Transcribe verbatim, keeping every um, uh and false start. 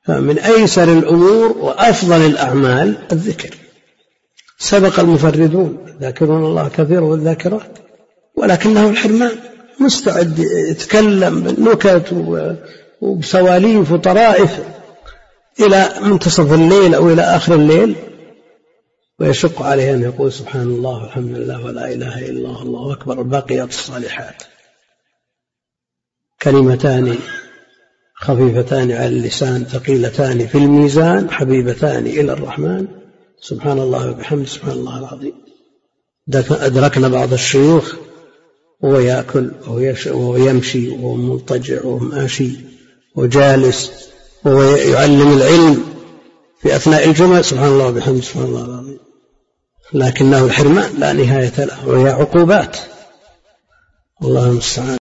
فمن أيسر الأمور وأفضل الأعمال الذكر. سبق المفردون ذاكرون الله كثير والذاكرات، ولكنه الحرمان مستعد يتكلم بالنكت وبسواليف وطرائف إلى منتصف الليل أو إلى آخر الليل، ويشق عليه أن يقول سبحان الله والحمد لله ولا إله إلا الله الله أكبر. الباقيات الصالحات كلمتان خفيفتان على اللسان ثقيلتان في الميزان حبيبتان إلى الرحمن سبحان الله وبحمده سبحان الله العظيم. أدركنا بعض الشيوخ وهو يأكل وهو يمشي وهو مضطجع وهو ماشي وجالس وهو يعلم العلم في أثناء الجمعة سبحان الله وبحمده سبحان الله العظيم، لكنه الحرمان لا نهاية له وهي عقوبات. الله المستعان.